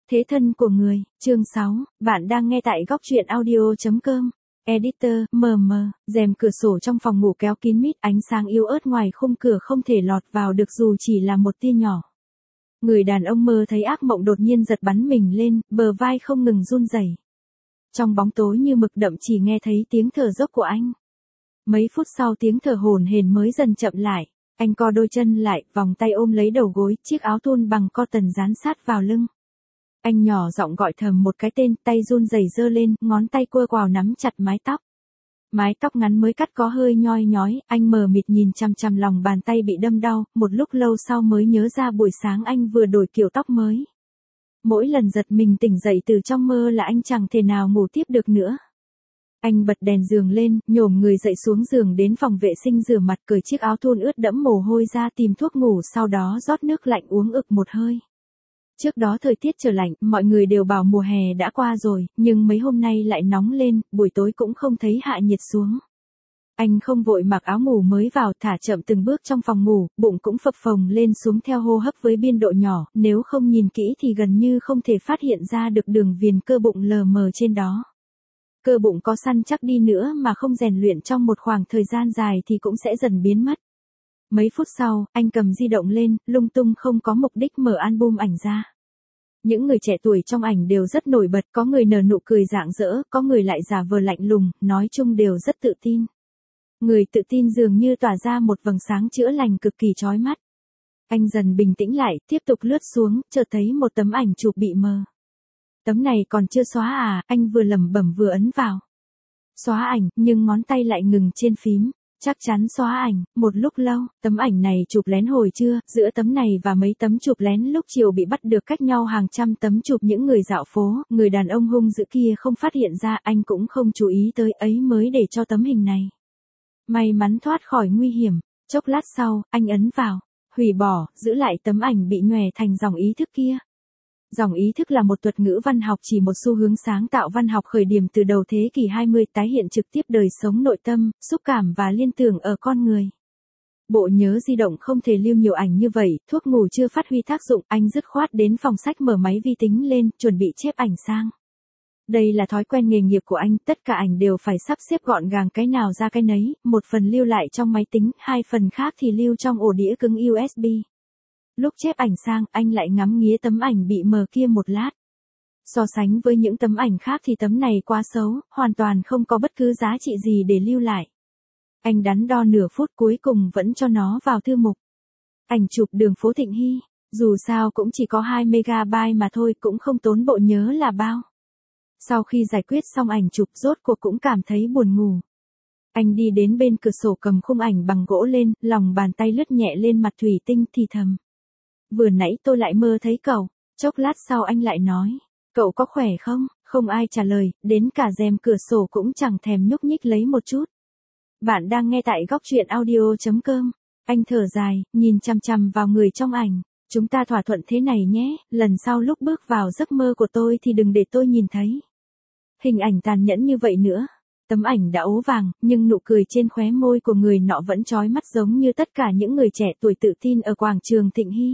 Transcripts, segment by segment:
Thế thân của người, chương 6, bạn đang nghe tại góc truyện audio.com. Editor, rèm cửa sổ trong phòng ngủ kéo kín mít, ánh sáng yếu ớt ngoài khung cửa không thể lọt vào được dù chỉ là một tia nhỏ. Người đàn ông mơ thấy ác mộng đột nhiên giật bắn mình lên, bờ vai không ngừng run rẩy. Trong bóng tối như mực đậm chỉ nghe thấy tiếng thở dốc của anh. Mấy phút sau tiếng thở hổn hển mới dần chậm lại, anh co đôi chân lại, vòng tay ôm lấy đầu gối, chiếc áo thun bằng cotton dán sát vào lưng. Anh nhỏ giọng gọi thầm một cái tên, tay run rẩy giơ lên, ngón tay cua quào nắm chặt mái tóc. Mái tóc ngắn mới cắt có hơi nhoi nhói, anh mờ mịt nhìn chằm chằm lòng bàn tay bị đâm đau, một lúc lâu sau mới nhớ ra buổi sáng anh vừa đổi kiểu tóc mới. Mỗi lần giật mình tỉnh dậy từ trong mơ là anh chẳng thể nào ngủ tiếp được nữa. Anh bật đèn giường lên, nhổm người dậy xuống giường đến phòng vệ sinh rửa mặt, cởi chiếc áo thun ướt đẫm mồ hôi ra tìm thuốc ngủ, sau đó rót nước lạnh uống ực một hơi. Trước đó thời tiết trở lạnh, mọi người đều bảo mùa hè đã qua rồi, nhưng mấy hôm nay lại nóng lên, buổi tối cũng không thấy hạ nhiệt xuống. Anh không vội mặc áo ngủ mới vào, thả chậm từng bước trong phòng ngủ, bụng cũng phập phồng lên xuống theo hô hấp với biên độ nhỏ, nếu không nhìn kỹ thì gần như không thể phát hiện ra được đường viền cơ bụng lờ mờ trên đó. Cơ bụng có săn chắc đi nữa mà không rèn luyện trong một khoảng thời gian dài thì cũng sẽ dần biến mất. Mấy phút sau, anh cầm di động lên, lung tung không có mục đích mở album ảnh ra. Những người trẻ tuổi trong ảnh đều rất nổi bật, có người nở nụ cười rạng rỡ, có người lại giả vờ lạnh lùng, nói chung đều rất tự tin. Người tự tin dường như tỏa ra một vầng sáng chữa lành cực kỳ chói mắt. Anh dần bình tĩnh lại, tiếp tục lướt xuống, chợt thấy một tấm ảnh chụp bị mờ. Tấm này còn chưa xóa à, anh vừa lẩm bẩm vừa ấn vào. Xóa ảnh, nhưng ngón tay lại ngừng trên phím. Chắc chắn xóa ảnh, một lúc lâu, tấm ảnh này chụp lén hồi trưa, giữa tấm này và mấy tấm chụp lén lúc chiều bị bắt được cách nhau hàng trăm tấm chụp những người dạo phố, người đàn ông hung dữ kia không phát hiện ra, anh cũng không chú ý tới ấy mới để cho tấm hình này. May mắn thoát khỏi nguy hiểm, chốc lát sau, anh ấn vào, hủy bỏ, giữ lại tấm ảnh bị nhòe thành dòng ý thức kia. Dòng ý thức là một thuật ngữ văn học chỉ một xu hướng sáng tạo văn học khởi điểm từ đầu thế kỷ 20, tái hiện trực tiếp đời sống nội tâm, xúc cảm và liên tưởng ở con người. Bộ nhớ di động không thể lưu nhiều ảnh như vậy, thuốc ngủ chưa phát huy tác dụng, anh dứt khoát đến phòng sách mở máy vi tính lên, chuẩn bị chép ảnh sang. Đây là thói quen nghề nghiệp của anh, tất cả ảnh đều phải sắp xếp gọn gàng cái nào ra cái nấy, một phần lưu lại trong máy tính, hai phần khác thì lưu trong ổ đĩa cứng USB. Lúc chép ảnh sang, anh lại ngắm nghía tấm ảnh bị mờ kia một lát. So sánh với những tấm ảnh khác thì tấm này quá xấu, hoàn toàn không có bất cứ giá trị gì để lưu lại. Anh đắn đo nửa phút cuối cùng vẫn cho nó vào thư mục. Ảnh chụp đường phố Thịnh Hy, dù sao cũng chỉ có 2 MB mà thôi, cũng không tốn bộ nhớ là bao. Sau khi giải quyết xong ảnh chụp, rốt cuộc cũng cảm thấy buồn ngủ. Anh đi đến bên cửa sổ cầm khung ảnh bằng gỗ lên, lòng bàn tay lướt nhẹ lên mặt thủy tinh thì thầm. Vừa nãy tôi lại mơ thấy cậu, chốc lát sau anh lại nói, cậu có khỏe không? Không ai trả lời, đến cả rèm cửa sổ cũng chẳng thèm nhúc nhích lấy một chút. Bạn đang nghe tại góc truyện audio.com. Anh thở dài, nhìn chằm chằm vào người trong ảnh. Chúng ta thỏa thuận thế này nhé, lần sau lúc bước vào giấc mơ của tôi thì đừng để tôi nhìn thấy hình ảnh tàn nhẫn như vậy nữa. Tấm ảnh đã ố vàng, nhưng nụ cười trên khóe môi của người nọ vẫn chói mắt giống như tất cả những người trẻ tuổi tự tin ở quảng trường Thịnh Hy.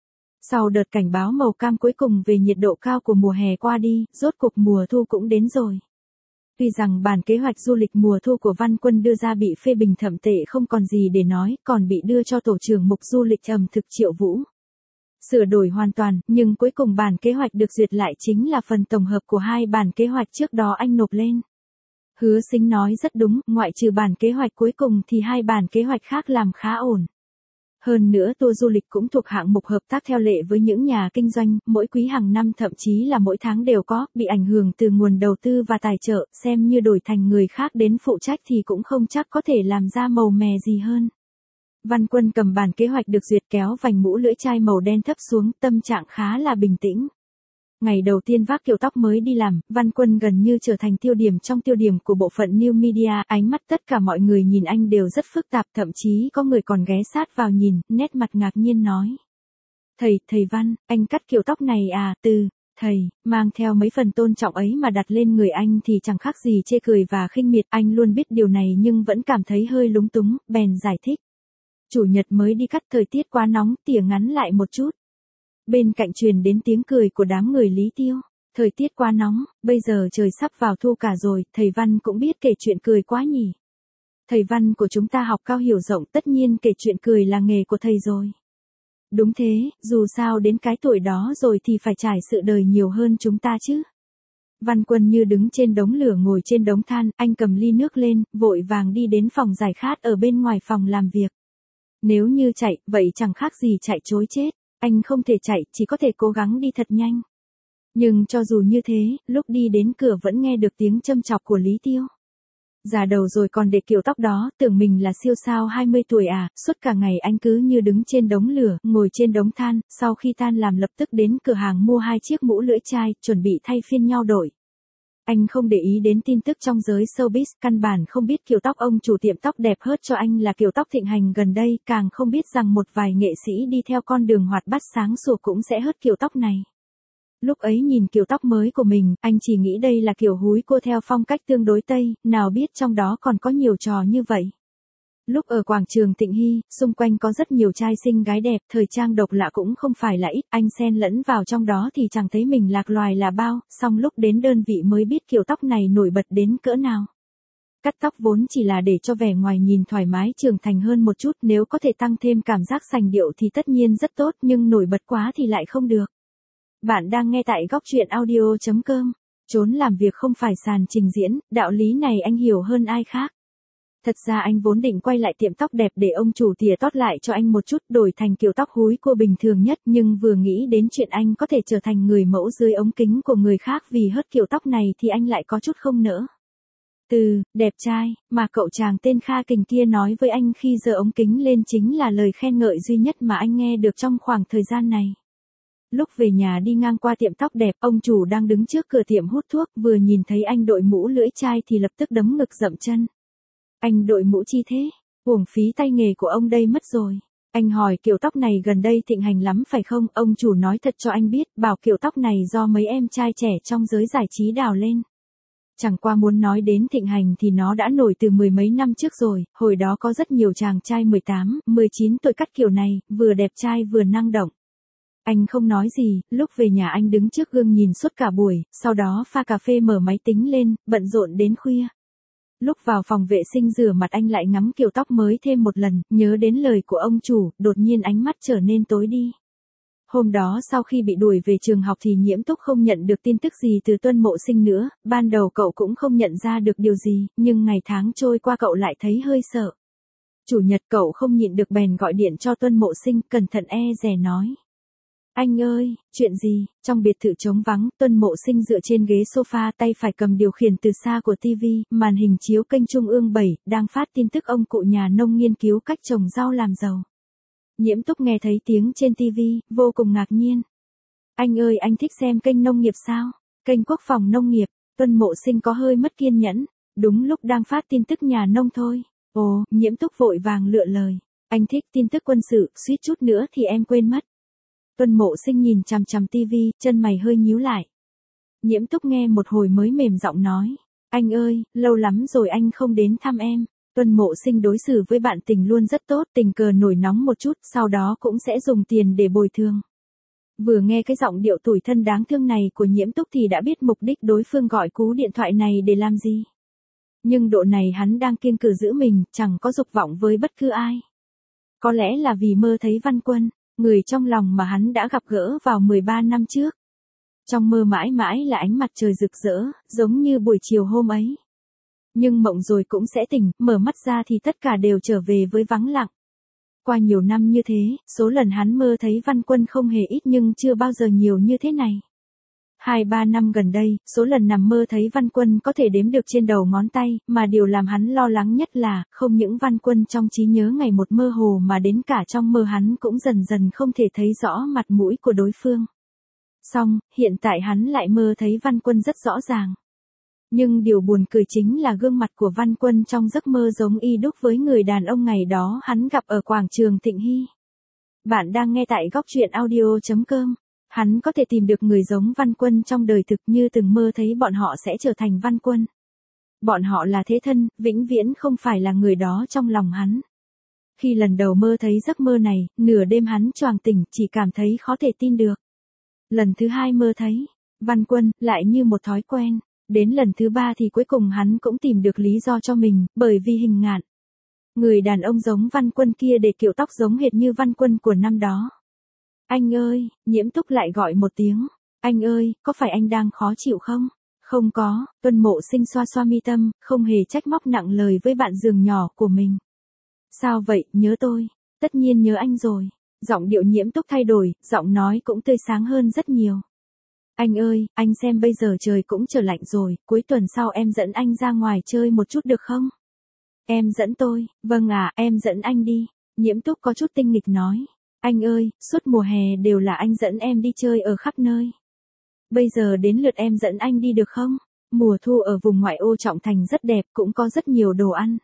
Sau đợt cảnh báo màu cam cuối cùng về nhiệt độ cao của mùa hè qua đi, rốt cuộc mùa thu cũng đến rồi. Tuy rằng bản kế hoạch du lịch mùa thu của Văn Quân đưa ra bị phê bình thậm tệ không còn gì để nói, còn bị đưa cho tổ trưởng mục du lịch ẩm thực Triệu Vũ sửa đổi hoàn toàn, nhưng cuối cùng bản kế hoạch được duyệt lại chính là phần tổng hợp của hai bản kế hoạch trước đó anh nộp lên. Hứa Sính nói rất đúng, ngoại trừ bản kế hoạch cuối cùng thì hai bản kế hoạch khác làm khá ổn. Hơn nữa tour du lịch cũng thuộc hạng mục hợp tác theo lệ với những nhà kinh doanh, mỗi quý hàng năm thậm chí là mỗi tháng đều có, bị ảnh hưởng từ nguồn đầu tư và tài trợ, xem như đổi thành người khác đến phụ trách thì cũng không chắc có thể làm ra màu mè gì hơn. Văn Quân cầm bản kế hoạch được duyệt kéo vành mũ lưỡi chai màu đen thấp xuống, tâm trạng khá là bình tĩnh. Ngày đầu tiên vác kiểu tóc mới đi làm, Văn Quân gần như trở thành tiêu điểm trong tiêu điểm của bộ phận New Media, ánh mắt tất cả mọi người nhìn anh đều rất phức tạp, thậm chí có người còn ghé sát vào nhìn, nét mặt ngạc nhiên nói. Thầy Văn, anh cắt kiểu tóc này à, thầy, mang theo mấy phần tôn trọng ấy mà đặt lên người anh thì chẳng khác gì chê cười và khinh miệt, anh luôn biết điều này nhưng vẫn cảm thấy hơi lúng túng, bèn giải thích. Chủ nhật mới đi cắt, thời tiết quá nóng, tỉa ngắn lại một chút. bên cạnh truyền đến tiếng cười của đám người Lý Tiêu. Thời tiết quá nóng, bây giờ trời sắp vào thu cả rồi, thầy Văn cũng biết kể chuyện cười quá nhỉ. Thầy Văn của chúng ta học cao hiểu rộng, tất nhiên kể chuyện cười là nghề của thầy rồi. Đúng thế, dù sao đến cái tuổi đó rồi thì phải trải sự đời nhiều hơn chúng ta chứ. Văn Quân như đứng trên đống lửa ngồi trên đống than, anh cầm ly nước lên, vội vàng đi đến phòng giải khát ở bên ngoài phòng làm việc. Nếu như chạy, vậy chẳng khác gì chạy trối chết. Anh không thể chạy, chỉ có thể cố gắng đi thật nhanh. Nhưng cho dù như thế, lúc đi đến cửa vẫn nghe được tiếng châm chọc của Lý Tiêu. Già đầu rồi còn để kiểu tóc đó, tưởng mình là siêu sao 20 tuổi à, suốt cả ngày anh cứ như đứng trên đống lửa, ngồi trên đống than, sau khi tan làm lập tức đến cửa hàng mua 2 chiếc mũ lưỡi chai, chuẩn bị thay phiên nhau đổi. Anh không để ý đến tin tức trong giới showbiz, căn bản không biết kiểu tóc ông chủ tiệm tóc đẹp hớt cho anh là kiểu tóc thịnh hành gần đây, càng không biết rằng một vài nghệ sĩ đi theo con đường hoạt bát sáng sủa cũng sẽ hớt kiểu tóc này. Lúc ấy nhìn kiểu tóc mới của mình, anh chỉ nghĩ đây là kiểu húi cua theo phong cách tương đối Tây, nào biết trong đó còn có nhiều trò như vậy. Lúc ở quảng trường Tịnh Hy, xung quanh có rất nhiều trai xinh gái đẹp, thời trang độc lạ cũng không phải là ít, anh xen lẫn vào trong đó thì chẳng thấy mình lạc loài là bao, song lúc đến đơn vị mới biết kiểu tóc này nổi bật đến cỡ nào. Cắt tóc vốn chỉ là để cho vẻ ngoài nhìn thoải mái trưởng thành hơn một chút, nếu có thể tăng thêm cảm giác sành điệu thì tất nhiên rất tốt, nhưng nổi bật quá thì lại không được. Bạn đang nghe tại góc truyện audio.com. Trốn làm việc không phải sàn trình diễn, đạo lý này anh hiểu hơn ai khác. Thật ra anh vốn định quay lại tiệm tóc đẹp để ông chủ tỉa tót lại cho anh một chút, đổi thành kiểu tóc húi cua bình thường nhất, nhưng vừa nghĩ đến chuyện anh có thể trở thành người mẫu dưới ống kính của người khác vì hớt kiểu tóc này thì anh lại có chút không nỡ. Đẹp trai, mà cậu chàng tên Kha Kình kia nói với anh khi giơ ống kính lên chính là lời khen ngợi duy nhất mà anh nghe được trong khoảng thời gian này. Lúc về nhà đi ngang qua tiệm tóc đẹp, ông chủ đang đứng trước cửa tiệm hút thuốc, vừa nhìn thấy anh đội mũ lưỡi chai thì lập tức đấm ngực dậm chân. Anh đội mũ chi thế? Uổng phí tay nghề của ông đây mất rồi. Anh hỏi kiểu tóc này gần đây thịnh hành lắm phải không? Ông chủ nói thật cho anh biết, bảo kiểu tóc này do mấy em trai trẻ trong giới giải trí đào lên. Chẳng qua muốn nói đến thịnh hành thì nó đã nổi từ 10 mấy năm trước rồi, hồi đó có rất nhiều chàng trai 18, 19 tuổi cắt kiểu này, vừa đẹp trai vừa năng động. Anh không nói gì, lúc về nhà anh đứng trước gương nhìn suốt cả buổi, sau đó pha cà phê mở máy tính lên, bận rộn đến khuya. Lúc vào phòng vệ sinh rửa mặt anh lại ngắm kiểu tóc mới thêm một lần, nhớ đến lời của ông chủ, đột nhiên ánh mắt trở nên tối đi. Hôm đó sau khi bị đuổi về trường học thì Nhiễm Túc không nhận được tin tức gì từ Tuân Mộ Sinh nữa, ban đầu cậu cũng không nhận ra được điều gì, nhưng ngày tháng trôi qua cậu lại thấy hơi sợ. Chủ nhật cậu không nhịn được bèn gọi điện cho Tuân Mộ Sinh, cẩn thận e dè nói. Anh ơi, chuyện gì? Trong biệt thự trống vắng, Tuân Mộ Sinh dựa trên ghế sofa, tay phải cầm điều khiển từ xa của TV, màn hình chiếu kênh Trung ương 7, đang phát tin tức ông cụ nhà nông nghiên cứu cách trồng rau làm giàu. Nhiễm Túc nghe thấy tiếng trên TV, vô cùng ngạc nhiên. Anh ơi, anh thích xem kênh nông nghiệp sao? Kênh Quốc phòng nông nghiệp. Tuân Mộ Sinh có hơi mất kiên nhẫn. Đúng lúc đang phát tin tức nhà nông thôi. Ồ, Nhiễm Túc vội vàng lựa lời. Anh thích tin tức quân sự, suýt chút nữa thì em quên mất. Tuân Mộ Sinh nhìn chằm chằm TV, chân mày hơi nhíu lại. Nhiễm Túc nghe một hồi mới mềm giọng nói. Anh ơi, lâu lắm rồi anh không đến thăm em. Tuân Mộ Sinh đối xử với bạn tình luôn rất tốt, tình cờ nổi nóng một chút, sau đó cũng sẽ dùng tiền để bồi thường. Vừa nghe cái giọng điệu tủi thân đáng thương này của Nhiễm Túc thì đã biết mục đích đối phương gọi cú điện thoại này để làm gì. Nhưng độ này hắn đang kiêng cữ giữ mình, chẳng có dục vọng với bất cứ ai. Có lẽ là vì mơ thấy Văn Quân, người trong lòng mà hắn đã gặp gỡ vào 13 năm trước. Trong mơ mãi mãi là ánh mặt trời rực rỡ, giống như buổi chiều hôm ấy. Nhưng mộng rồi cũng sẽ tỉnh, mở mắt ra thì tất cả đều trở về với vắng lặng. Qua nhiều năm như thế, số lần hắn mơ thấy Văn Quân không hề ít nhưng chưa bao giờ nhiều như thế này. 2-3 năm gần đây, số lần nằm mơ thấy Văn Quân có thể đếm được trên đầu ngón tay, mà điều làm hắn lo lắng nhất là, không những Văn Quân trong trí nhớ ngày một mơ hồ mà đến cả trong mơ hắn cũng dần dần không thể thấy rõ mặt mũi của đối phương. Song, hiện tại hắn lại mơ thấy Văn Quân rất rõ ràng. Nhưng điều buồn cười chính là gương mặt của Văn Quân trong giấc mơ giống y đúc với người đàn ông ngày đó hắn gặp ở quảng trường Tịnh Hy. Bạn đang nghe tại góc truyện audio.com. Hắn có thể tìm được người giống Văn Quân trong đời thực như từng mơ thấy bọn họ sẽ trở thành Văn Quân. Bọn họ là thế thân, vĩnh viễn không phải là người đó trong lòng hắn. Khi lần đầu mơ thấy giấc mơ này, nửa đêm hắn choàng tỉnh, chỉ cảm thấy khó thể tin được. Lần thứ hai mơ thấy Văn Quân, lại như một thói quen. Đến lần thứ ba thì cuối cùng hắn cũng tìm được lý do cho mình, bởi vì Hình Ngạn. Người đàn ông giống Văn Quân kia để kiểu tóc giống hệt như Văn Quân của năm đó. Anh ơi, Nhiễm Túc lại gọi một tiếng. Anh ơi, có phải anh đang khó chịu không? Không có, Tuân Mộ Sinh xoa xoa mi tâm, không hề trách móc nặng lời với bạn giường nhỏ của mình. Sao vậy, nhớ tôi? Tất nhiên nhớ anh rồi. Giọng điệu Nhiễm Túc thay đổi, giọng nói cũng tươi sáng hơn rất nhiều. Anh ơi, anh xem bây giờ trời cũng trở lạnh rồi, cuối tuần sau em dẫn anh ra ngoài chơi một chút được không? Em dẫn tôi, vâng ạ, em dẫn anh đi. Nhiễm Túc có chút tinh nghịch nói. Anh ơi, suốt mùa hè đều là anh dẫn em đi chơi ở khắp nơi. Bây giờ đến lượt em dẫn anh đi được không? Mùa thu ở vùng ngoại ô Trọng Thành rất đẹp, cũng có rất nhiều đồ ăn.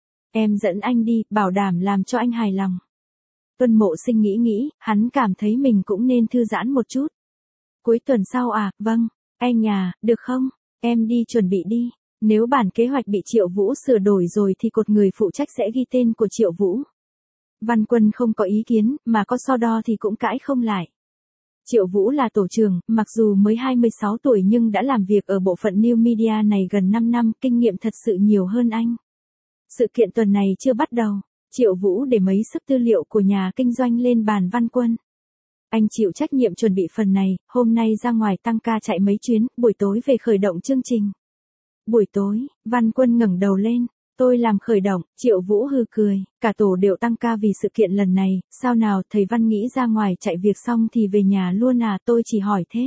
Em dẫn anh đi, bảo đảm làm cho anh hài lòng. Tuân Mộ Sinh nghĩ, hắn cảm thấy mình cũng nên thư giãn một chút. Cuối tuần sau à, vâng. Anh à, được không? Em đi chuẩn bị đi. Nếu bản kế hoạch bị Triệu Vũ sửa đổi rồi thì cột người phụ trách sẽ ghi tên của Triệu Vũ. Văn Quân không có ý kiến, mà có so đo thì cũng cãi không lại. Triệu Vũ là tổ trưởng, mặc dù mới 26 tuổi nhưng đã làm việc ở bộ phận New Media này gần 5 năm, kinh nghiệm thật sự nhiều hơn anh. Sự kiện tuần này chưa bắt đầu, Triệu Vũ để mấy sức tư liệu của nhà kinh doanh lên bàn Văn Quân. Anh chịu trách nhiệm chuẩn bị phần này, hôm nay ra ngoài tăng ca chạy mấy chuyến, buổi tối về khởi động chương trình. Buổi tối, Văn Quân ngẩng đầu lên. Tôi làm khởi động, Triệu Vũ hừ cười, cả tổ đều tăng ca vì sự kiện lần này, sao nào thầy Văn nghĩ ra ngoài chạy việc xong thì về nhà luôn à, tôi chỉ hỏi thế.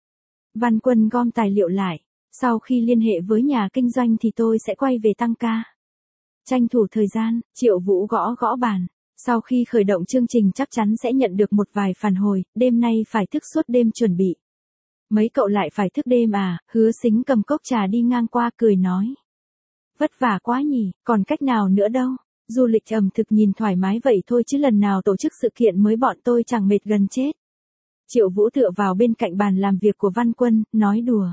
Văn Quân gom tài liệu lại, sau khi liên hệ với nhà kinh doanh thì tôi sẽ quay về tăng ca. Tranh thủ thời gian, Triệu Vũ gõ gõ bàn, sau khi khởi động chương trình chắc chắn sẽ nhận được một vài phản hồi, đêm nay phải thức suốt đêm chuẩn bị. Mấy cậu lại phải thức đêm à, Hứa Sính cầm cốc trà đi ngang qua cười nói. Vất vả quá nhỉ, còn cách nào nữa đâu. Du lịch ẩm thực nhìn thoải mái vậy thôi chứ lần nào tổ chức sự kiện mới bọn tôi chẳng mệt gần chết. Triệu Vũ tựa vào bên cạnh bàn làm việc của Văn Quân, nói đùa.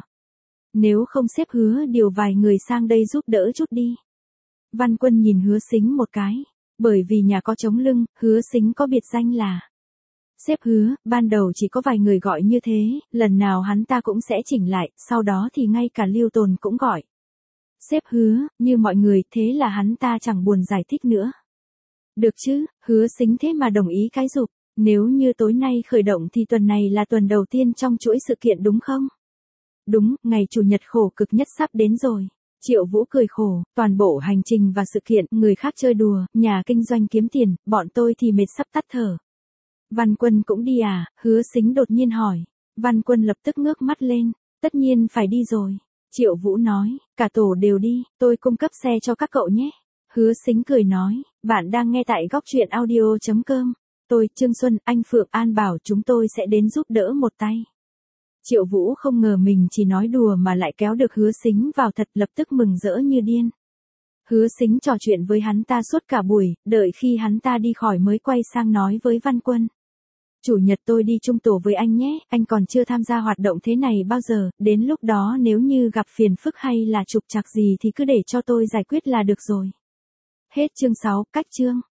Nếu không xếp Hứa điều vài người sang đây giúp đỡ chút đi. Văn Quân nhìn Hứa Sính một cái. Bởi vì nhà có trống lưng, Hứa Sính có biệt danh là Sếp Hứa, ban đầu chỉ có vài người gọi như thế, lần nào hắn ta cũng sẽ chỉnh lại, sau đó thì ngay cả Lưu Tồn cũng gọi. Sếp Hứa, như mọi người, thế là hắn ta chẳng buồn giải thích nữa. Được chứ, Hứa Sính thế mà đồng ý cái giục, nếu như tối nay khởi động thì tuần này là tuần đầu tiên trong chuỗi sự kiện đúng không? Đúng, ngày Chủ nhật khổ cực nhất sắp đến rồi. Triệu Vũ cười khổ, toàn bộ hành trình và sự kiện, người khác chơi đùa, nhà kinh doanh kiếm tiền, bọn tôi thì mệt sắp tắt thở. Văn Quân cũng đi à, Hứa Sính đột nhiên hỏi. Văn Quân lập tức ngước mắt lên, tất nhiên phải đi rồi. Triệu Vũ nói, cả tổ đều đi, tôi cung cấp xe cho các cậu nhé. Hứa Sính cười nói, bạn đang nghe tại góc truyện audio.com. Tôi, Trương Xuân, anh Phượng An bảo chúng tôi sẽ đến giúp đỡ một tay. Triệu Vũ không ngờ mình chỉ nói đùa mà lại kéo được Hứa Sính vào thật, lập tức mừng rỡ như điên. Hứa Sính trò chuyện với hắn ta suốt cả buổi, đợi khi hắn ta đi khỏi mới quay sang nói với Văn Quân. Chủ nhật tôi đi chung tổ với anh nhé, anh còn chưa tham gia hoạt động thế này bao giờ, đến lúc đó nếu như gặp phiền phức hay là trục trặc gì thì cứ để cho tôi giải quyết là được rồi. Hết chương 6, cách chương.